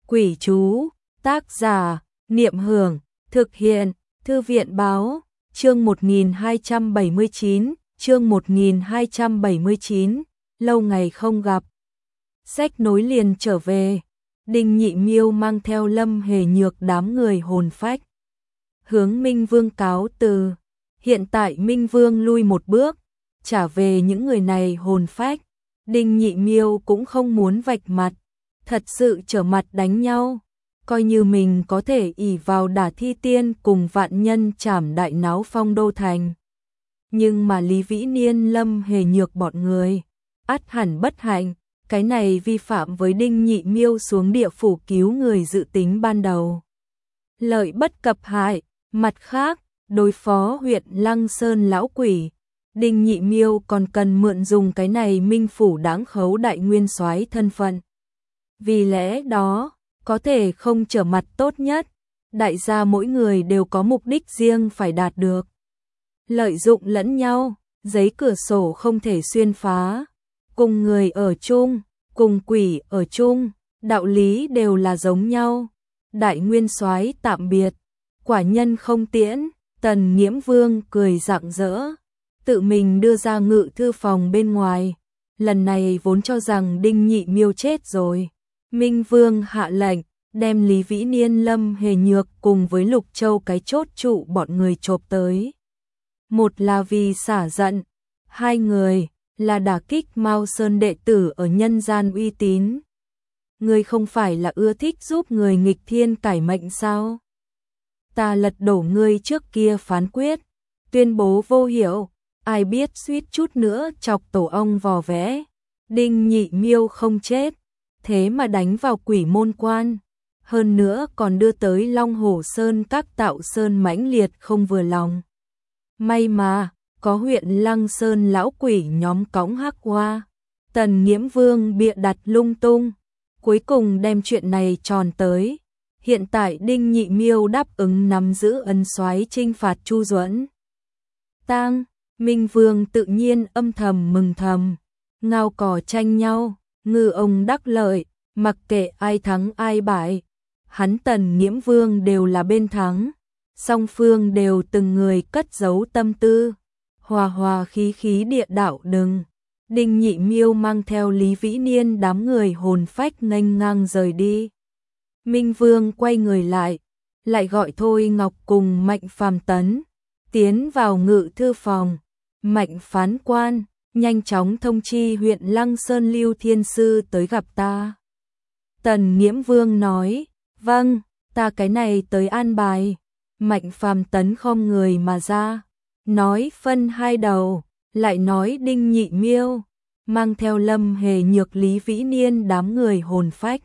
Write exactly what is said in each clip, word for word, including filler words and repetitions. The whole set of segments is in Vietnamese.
Quỷ chú, tác giả, Niệm Hưởng, thực hiện, Thư viện báo, chương một nghìn hai trăm bảy mươi chín, chương một nghìn hai trăm bảy mươi chín, lâu ngày không gặp. Sách nối liền trở về, Đinh Nhị Miêu mang theo Lâm Hề Nhược đám người hồn phách. Hướng Minh Vương cáo từ, hiện tại Minh Vương lui một bước, trả về những người này hồn phách. Đinh Nhị Miêu cũng không muốn vạch mặt, thật sự trở mặt đánh nhau, coi như mình có thể ỷ vào đả thi tiên cùng vạn nhân trảm đại náo phong đô thành. Nhưng mà Lý Vĩ Niên Lâm Hề Nhược bọn người, ắt hẳn bất hạnh, cái này vi phạm với Đinh Nhị Miêu xuống địa phủ cứu người dự tính ban đầu. Lợi bất cập hại, mặt khác, đối phó huyện Lăng Sơn lão quỷ, Đinh Nhị Miêu còn cần mượn dùng cái này Minh phủ đáng khấu đại nguyên soái thân phận. Vì lẽ đó, có thể không trở mặt tốt nhất, đại gia mỗi người đều có mục đích riêng phải đạt được. Lợi dụng lẫn nhau, giấy cửa sổ không thể xuyên phá, cùng người ở chung, cùng quỷ ở chung, đạo lý đều là giống nhau. Đại nguyên soái tạm biệt, quả nhân không tiễn, Tần Nghiễm Vương cười rạng rỡ, tự mình đưa ra ngự thư phòng bên ngoài. Lần này vốn cho rằng Đinh Nhị Miêu chết rồi, Minh Vương hạ lệnh, đem Lý Vĩ Niên Lâm Hề Nhược cùng với Lục Châu cái chốt trụ bọn người chộp tới. Một là vì xả giận, hai người là đả kích Mao Sơn đệ tử ở nhân gian uy tín. Ngươi không phải là ưa thích giúp người nghịch thiên cải mệnh sao? Ta lật đổ ngươi trước kia phán quyết, tuyên bố vô hiệu, ai biết suýt chút nữa chọc tổ ong vò vẽ. Đinh Nhị Miêu không chết, thế mà đánh vào quỷ môn quan, hơn nữa còn đưa tới Long Hổ Sơn các tạo sơn mãnh liệt không vừa lòng. May mà, có huyện Lăng Sơn lão quỷ nhóm cõng hắc hoa, Tần Nghiễm Vương bịa đặt lung tung, cuối cùng đem chuyện này tròn tới. Hiện tại Đinh Nhị Miêu đáp ứng nắm giữ ân soái trinh phạt Chu Duẫn. Tang, Minh Vương tự nhiên âm thầm mừng thầm, ngao cò tranh nhau, ngư ông đắc lợi, mặc kệ ai thắng ai bại, hắn Tần Nghiễm Vương đều là bên thắng, song phương đều từng người cất giấu tâm tư, hòa hòa khí khí địa đạo đừng. Đinh Nhị Miêu mang theo Lý Vĩ Niên đám người hồn phách nghênh ngang rời đi. Minh Vương quay người lại, lại gọi Thôi Ngọc cùng Mạnh Phàm Tấn tiến vào ngự thư phòng. Mạnh phán quan, nhanh chóng thông chi huyện Lăng Sơn Lưu Thiên Sư tới gặp ta. Tần Nghiễm Vương nói, vâng, ta cái này tới an bài. Mạnh Phàm Tấn khom người mà ra, nói phân hai đầu, lại nói Đinh Nhị Miêu mang theo Lâm Hề Nhược Lý Vĩ Niên đám người hồn phách.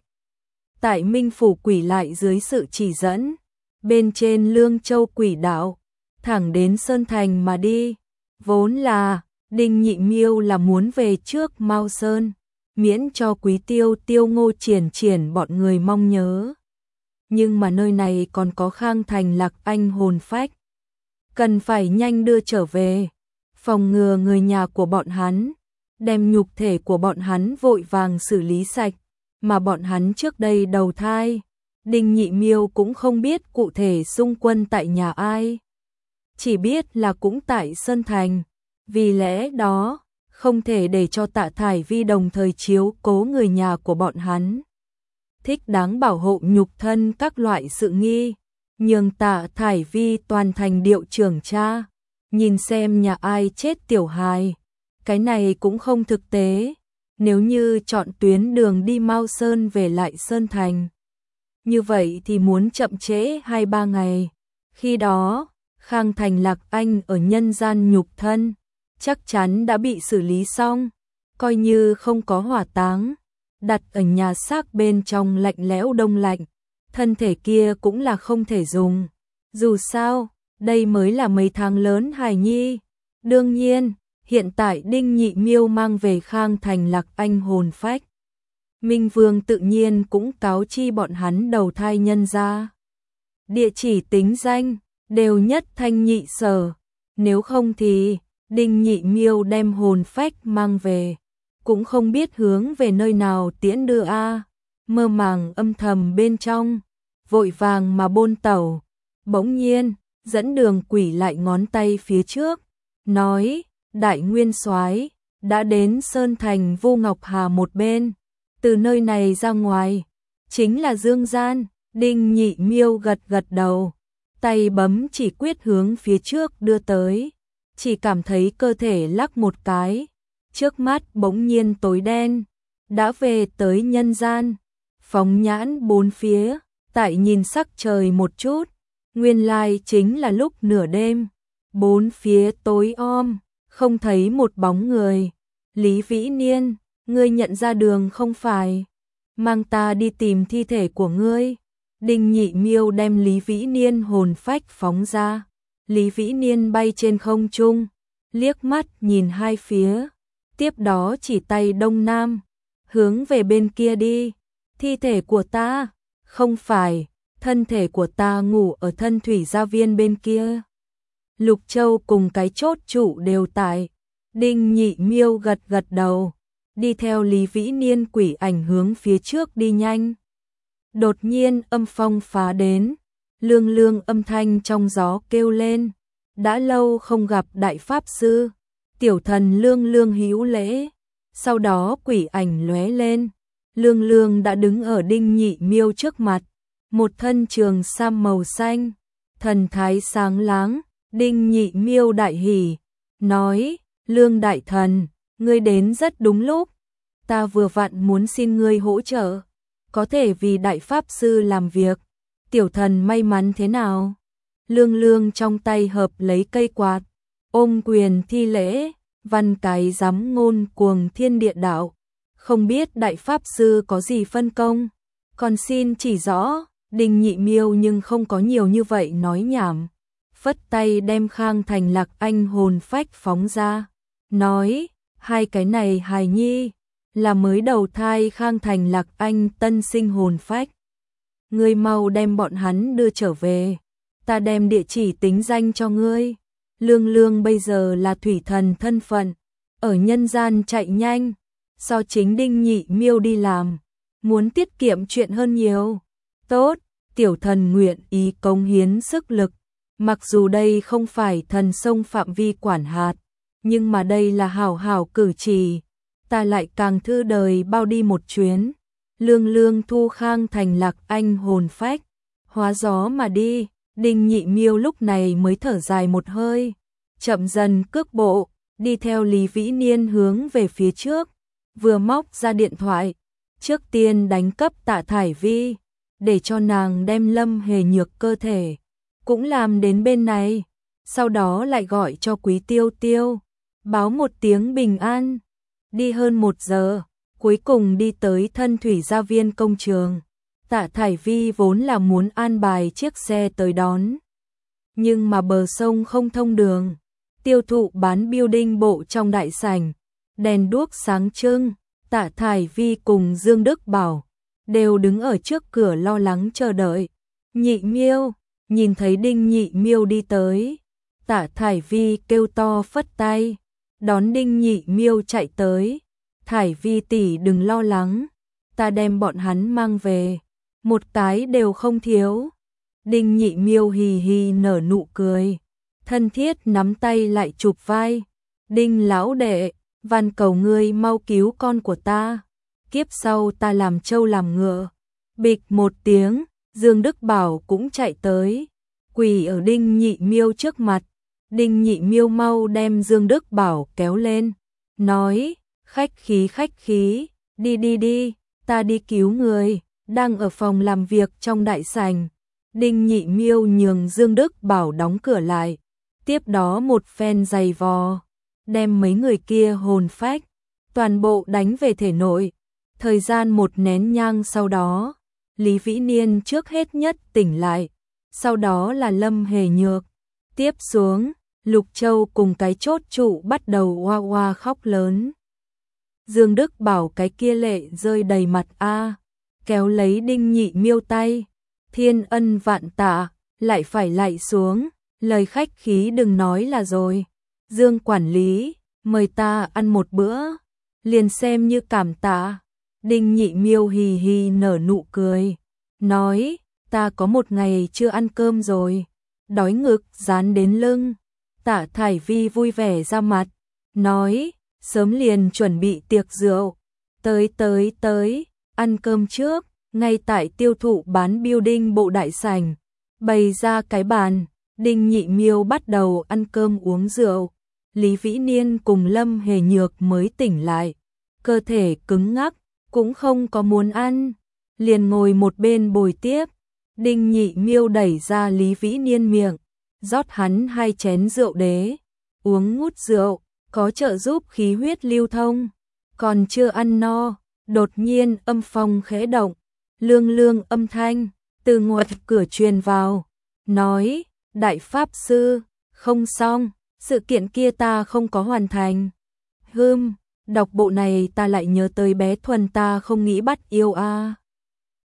Tại Minh phủ quỷ lại dưới sự chỉ dẫn, bên trên Lương Châu quỷ đạo, thẳng đến Sơn Thành mà đi. Vốn là, Đinh Nhị Miêu là muốn về trước Mao Sơn, miễn cho Quý Tiêu Tiêu Ngô Triển Triển bọn người mong nhớ. Nhưng mà nơi này còn có Khang Thành Lạc Anh hồn phách, cần phải nhanh đưa trở về, phòng ngừa người nhà của bọn hắn, đem nhục thể của bọn hắn vội vàng xử lý sạch, mà bọn hắn trước đây đầu thai. Đinh Nhị Miêu cũng không biết cụ thể xung quân tại nhà ai, chỉ biết là cũng tại Sơn Thành, vì lẽ đó, không thể để cho Tạ Thải Vi đồng thời chiếu cố người nhà của bọn hắn. Thích đáng bảo hộ nhục thân các loại sự nghi, nhường Tạ Thải Vi toàn thành điệu trưởng cha, nhìn xem nhà ai chết tiểu hài, cái này cũng không thực tế. Nếu như chọn tuyến đường đi Mao Sơn về lại Sơn Thành, như vậy thì muốn chậm trễ hai ba ngày, khi đó Khang Thành Lạc Anh ở nhân gian nhục thân chắc chắn đã bị xử lý xong, coi như không có hỏa táng, đặt ở nhà xác bên trong lạnh lẽo đông lạnh, thân thể kia cũng là không thể dùng. Dù sao, đây mới là mấy tháng lớn hài nhi. Đương nhiên, hiện tại Đinh Nhị Miêu mang về Khang Thành Lạc Anh hồn phách, Minh Vương tự nhiên cũng cáo chi bọn hắn đầu thai nhân ra. Địa chỉ tính danh đều nhất thanh nhị sở, nếu không thì Đinh Nhị Miêu đem hồn phách mang về, cũng không biết hướng về nơi nào tiễn đưa a. mơ màng âm thầm bên trong, vội vàng mà bôn tẩu. Bỗng nhiên, dẫn đường quỷ lại ngón tay phía trước, nói, đại nguyên soái đã đến Sơn Thành Vô Ngọc Hà một bên, từ nơi này ra ngoài, chính là Dương Gian. Đinh Nhị Miêu gật gật đầu, tay bấm chỉ quyết hướng phía trước đưa tới, chỉ cảm thấy cơ thể lắc một cái, trước mắt bỗng nhiên tối đen, đã về tới nhân gian. Phóng nhãn bốn phía, tại nhìn sắc trời một chút, nguyên lai chính là lúc nửa đêm, bốn phía tối om, không thấy một bóng người. Lý Vĩ Niên, ngươi nhận ra đường không phải, mang ta đi tìm thi thể của ngươi. Đinh Nhị Miêu đem Lý Vĩ Niên hồn phách phóng ra, Lý Vĩ Niên bay trên không trung, liếc mắt nhìn hai phía, tiếp đó chỉ tay đông nam, hướng về bên kia đi. Thi thể của ta, không phải, thân thể của ta ngủ ở Thân Thủy Gia Viên bên kia. Lục Châu cùng cái chốt trụ đều tại. Đinh Nhị Miêu gật gật đầu, đi theo Lý Vĩ Niên quỷ ảnh hướng phía trước đi nhanh. Đột nhiên âm phong phá đến, lương lương âm thanh trong gió kêu lên, đã lâu không gặp đại pháp sư. Tiểu thần lương lương hữu lễ, sau đó quỷ ảnh lóe lên, lương lương đã đứng ở Đinh Nhị Miêu trước mặt, một thân trường sam màu xanh, thần thái sáng láng. Đinh Nhị Miêu đại hỉ, nói, Lương đại thần, ngươi đến rất đúng lúc, ta vừa vặn muốn xin ngươi hỗ trợ, có thể vì đại pháp sư làm việc. Tiểu thần may mắn thế nào? Lương lương trong tay hợp lấy cây quạt, ôm quyền thi lễ, văn cái giám ngôn cuồng thiên địa đạo, không biết đại pháp sư có gì phân công, còn xin chỉ rõ. Đinh Nhị Miêu nhưng không có nhiều như vậy nói nhảm, phất tay đem Khang Thành Lạc Anh hồn phách phóng ra, nói, hai cái này hài nhi, là mới đầu thai Khang Thành Lạc Anh tân sinh hồn phách. Ngươi mau đem bọn hắn đưa trở về, ta đem địa chỉ tính danh cho ngươi. Lương lương bây giờ là thủy thần thân phận, ở nhân gian chạy nhanh, so chính Đinh Nhị Miêu đi làm, muốn tiết kiệm chuyện hơn nhiều. Tốt, tiểu thần nguyện ý cống hiến sức lực, mặc dù đây không phải thần sông phạm vi quản hạt, nhưng mà đây là hảo hảo cử chỉ, ta lại càng thư đời bao đi một chuyến. Lương lương thu Khang Thành Lạc Anh hồn phách, hóa gió mà đi. Đinh Nhị Miêu lúc này mới thở dài một hơi, chậm dần cước bộ, đi theo Lý Vĩ Niên hướng về phía trước, vừa móc ra điện thoại, trước tiên đánh cấp Tạ Thải Vi, để cho nàng đem Lâm Hề Nhược cơ thể cũng làm đến bên này, sau đó lại gọi cho Quý Tiêu Tiêu, báo một tiếng bình an. Đi hơn một giờ, cuối cùng đi tới Thân Thủy Gia Viên công trường. Tạ Thải Vi vốn là muốn an bài chiếc xe tới đón, nhưng mà bờ sông không thông đường, tiêu thụ bán building bộ trong đại sảnh, đèn đuốc sáng trưng. Tạ Thải Vi cùng Dương Đức Bảo đều đứng ở trước cửa lo lắng chờ đợi. Nhị Miêu, nhìn thấy Đinh Nhị Miêu đi tới, Tạ Thải Vi kêu to phất tay, đón Đinh Nhị Miêu chạy tới. Thải Vi tỷ đừng lo lắng, ta đem bọn hắn mang về, một cái đều không thiếu. Đinh Nhị Miêu hì hì nở nụ cười, thân thiết nắm tay lại chụp vai. Đinh lão đệ, van cầu ngươi mau cứu con của ta, kiếp sau ta làm trâu làm ngựa. Bịch một tiếng, Dương Đức Bảo cũng chạy tới, quỳ ở Đinh Nhị Miêu trước mặt. Đinh Nhị Miêu mau đem Dương Đức Bảo kéo lên, nói, khách khí khách khí, đi đi đi, ta đi cứu người, đang ở phòng làm việc trong đại sảnh. Đinh Nhị Miêu nhường Dương Đức Bảo đóng cửa lại, tiếp đó một phen giày vò, đem mấy người kia hồn phách toàn bộ đánh về thể nội. Thời gian một nén nhang sau đó, Lý Vĩ Niên trước hết nhất tỉnh lại, sau đó là Lâm Hề Nhược, tiếp xuống Lục Châu cùng cái chốt trụ bắt đầu oa oa khóc lớn. Dương Đức Bảo cái kia lệ rơi đầy mặt a, kéo lấy Đinh Nhị Miêu tay, thiên ân vạn tạ, lại phải lạy xuống, lời khách khí đừng nói là rồi. Dương quản lý, mời ta ăn một bữa, liền xem như cảm tạ. Đinh Nhị Miêu hì hì nở nụ cười, nói, ta có một ngày chưa ăn cơm rồi, đói ngực dán đến lưng. Tạ Thải Vi vui vẻ ra mặt, nói, sớm liền chuẩn bị tiệc rượu, tới tới tới, ăn cơm trước. Ngay tại tiêu thụ bán building bộ đại sảnh, bày ra cái bàn, Đinh Nhị Miêu bắt đầu ăn cơm uống rượu. Lý Vĩ Niên cùng Lâm Hề Nhược mới tỉnh lại, cơ thể cứng ngắc, cũng không có muốn ăn, liền ngồi một bên bồi tiếp. Đinh Nhị Miêu đẩy ra Lý Vĩ Niên miệng, rót hắn hai chén rượu đế, uống ngút rượu, có trợ giúp khí huyết lưu thông. Còn chưa ăn no, đột nhiên âm phong khẽ động, lương lương âm thanh từ ngoài cửa truyền vào, nói, đại pháp sư, không xong, sự kiện kia ta không có hoàn thành. Hừm, đọc bộ này ta lại nhớ tới bé Thuần ta không nghĩ bắt yêu a. À.